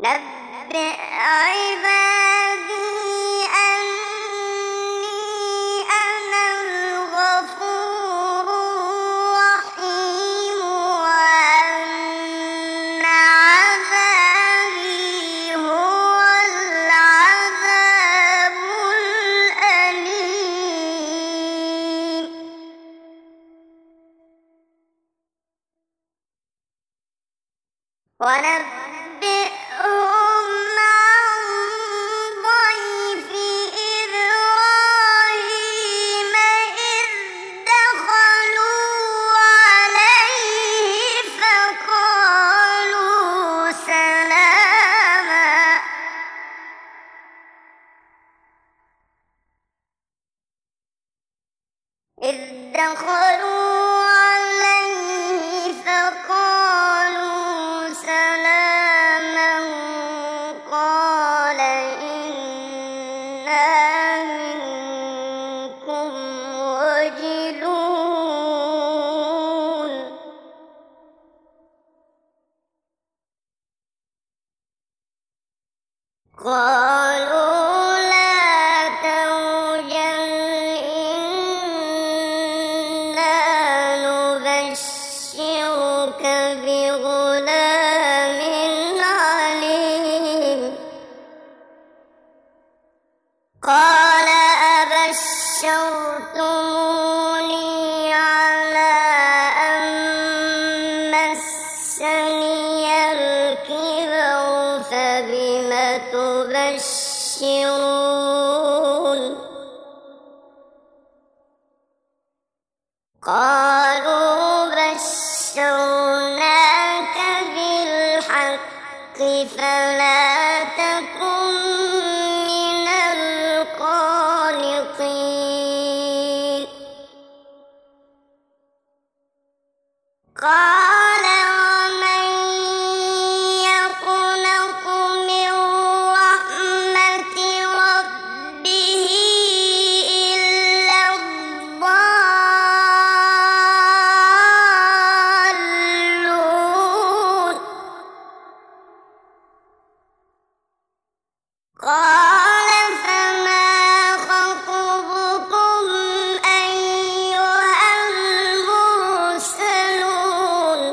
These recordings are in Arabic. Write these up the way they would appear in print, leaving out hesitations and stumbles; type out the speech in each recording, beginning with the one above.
نبئ عبادي أني أنا الغفور الرحيم وأن عذابي هو العذاب الأليم ونبئهم عن ضيف إبراهيم إذ دخلوا عليه فقالوا سلاما قال إنا منكم وجلون قالوا لا توجل إنا نبشرك بغلام عليم قال أبشرتموني على أن مسني الكبر فبم تبشرون قالوا بشرناك بالحق فلا تكن من القانطين قال ومن يقنط من رحمة ربه إلا الضالون قال فما خطبكم أيها المرسلون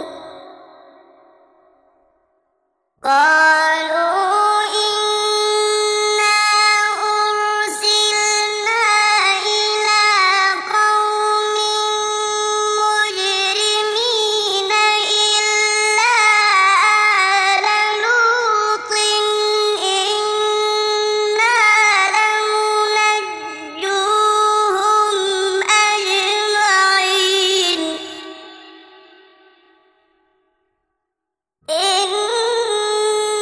قالوا إنا أرسلنا إلى قوم مجرمين إلا آل لوط إنا لمنجوهم أجمعين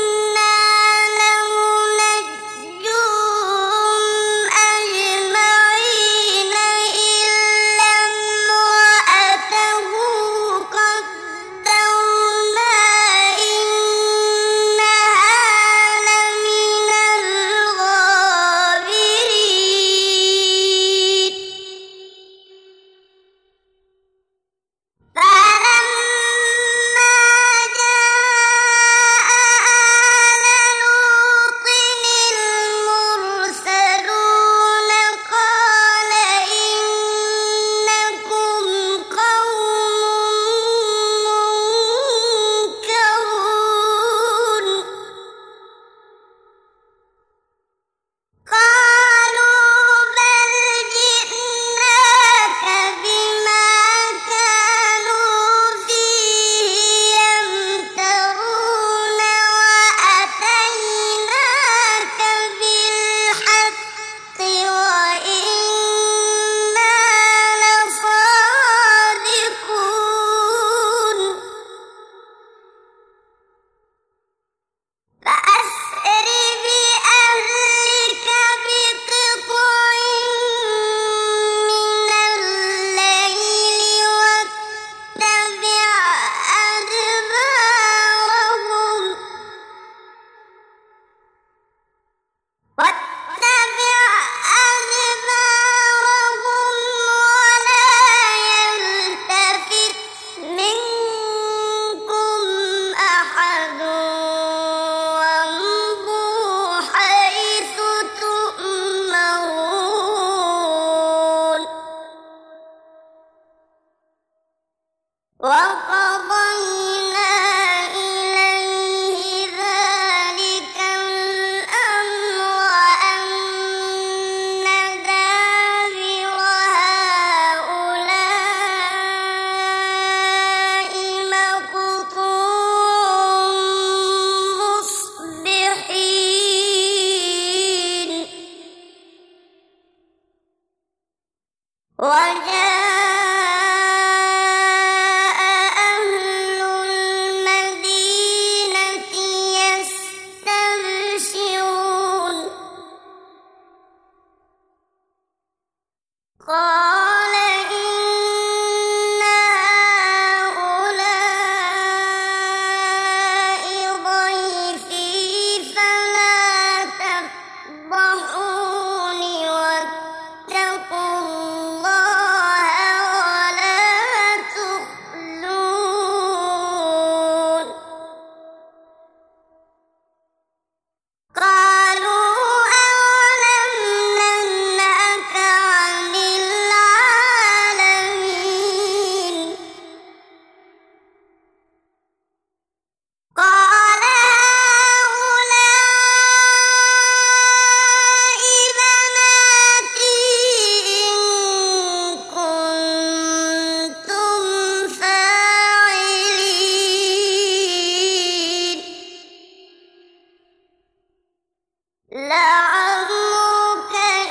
لعمرك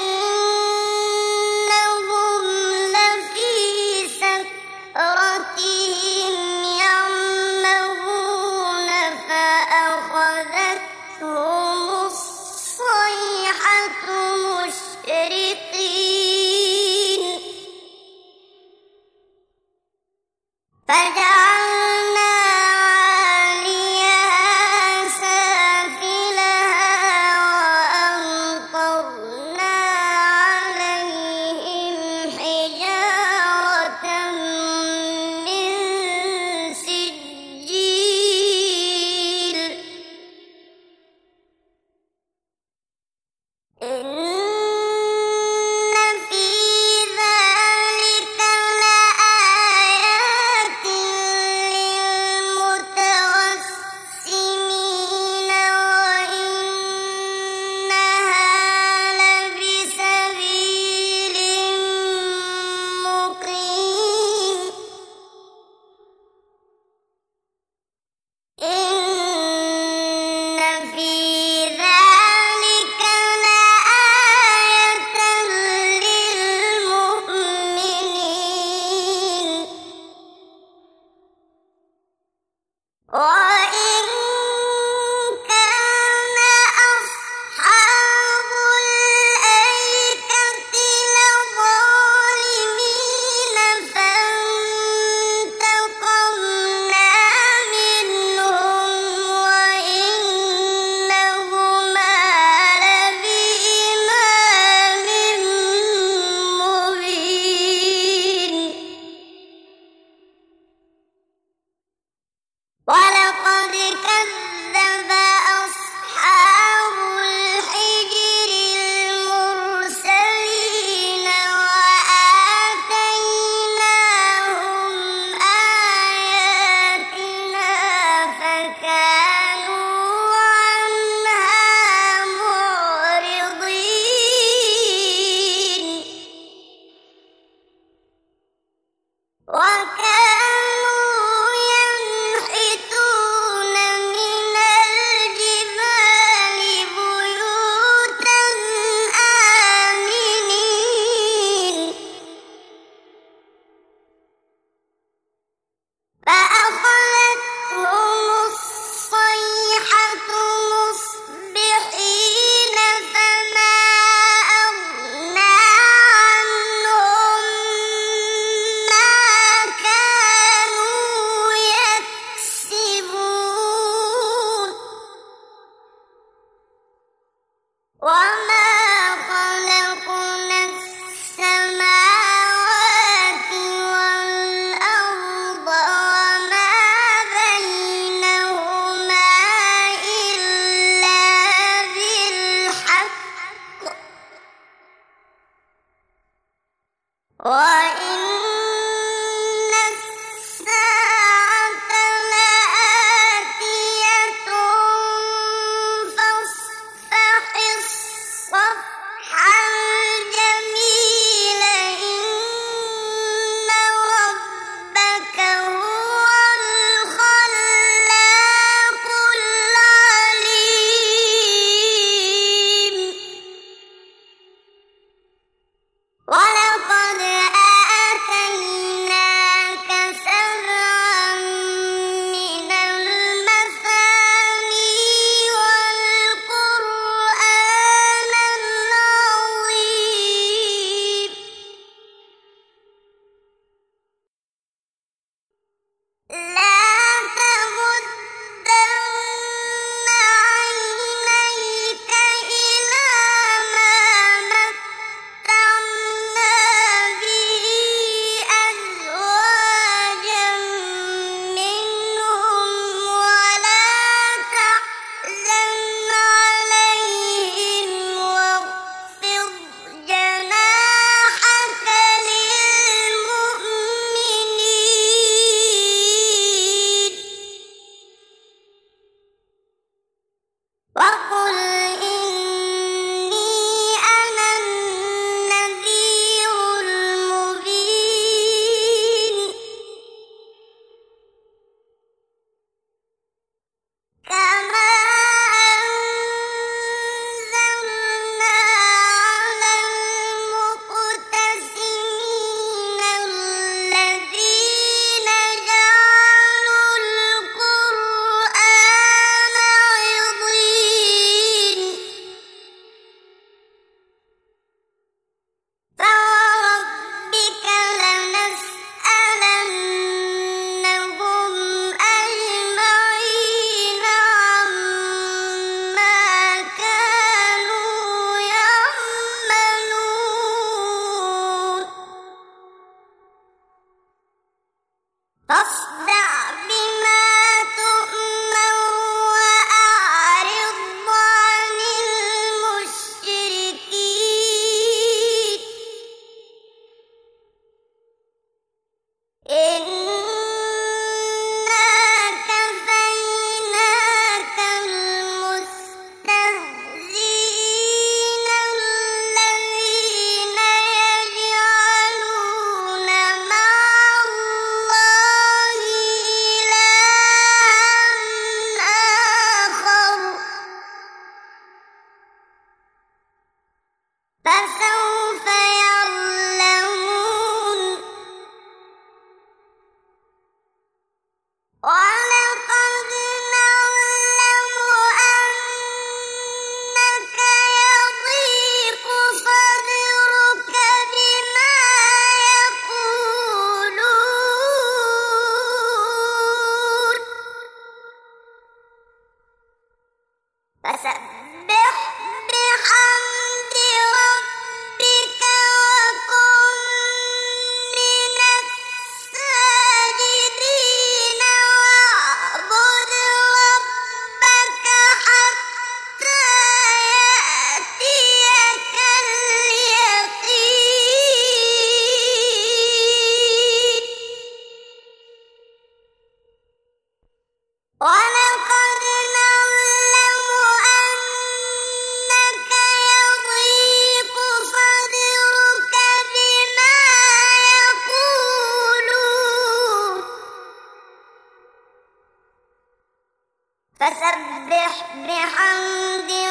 إنهم لفي سكرتهم يعمهون فأخذتهم الصيحة مشرقين فجعلنا عاليها سافلها وأمطرنا عليهم حجارة من سجيل إن في ذلك لآيات للمتوسمين وإنها لبسبيل مقيم إن في ذلك لآية للمؤمنين وإن كان أصحاب الأيكة لظالمين فانتقمنا منهم وإنهما لبإمام مبين ولقد كذب أصحاب الحجر المرسلين وآتيناهم آياتنا فكانوا عنها معرضين وكانوا ينحتون من الجبال بيوتا آمنين فأخذتهم الصيحة مصبحين فما أغنى عنهم ما كانوا يكسبون وما خلقنا السماوات والأرض وما بينهما إلا بالحق وإن الساعة لآتية فاصفح الصفح فسبح بحمد ربك وكن من الساجدين واعبد ربك حتى يأتيك اليقين ولقد نعلم أنك يضيق صدرك بما يقولون فسبح بحمد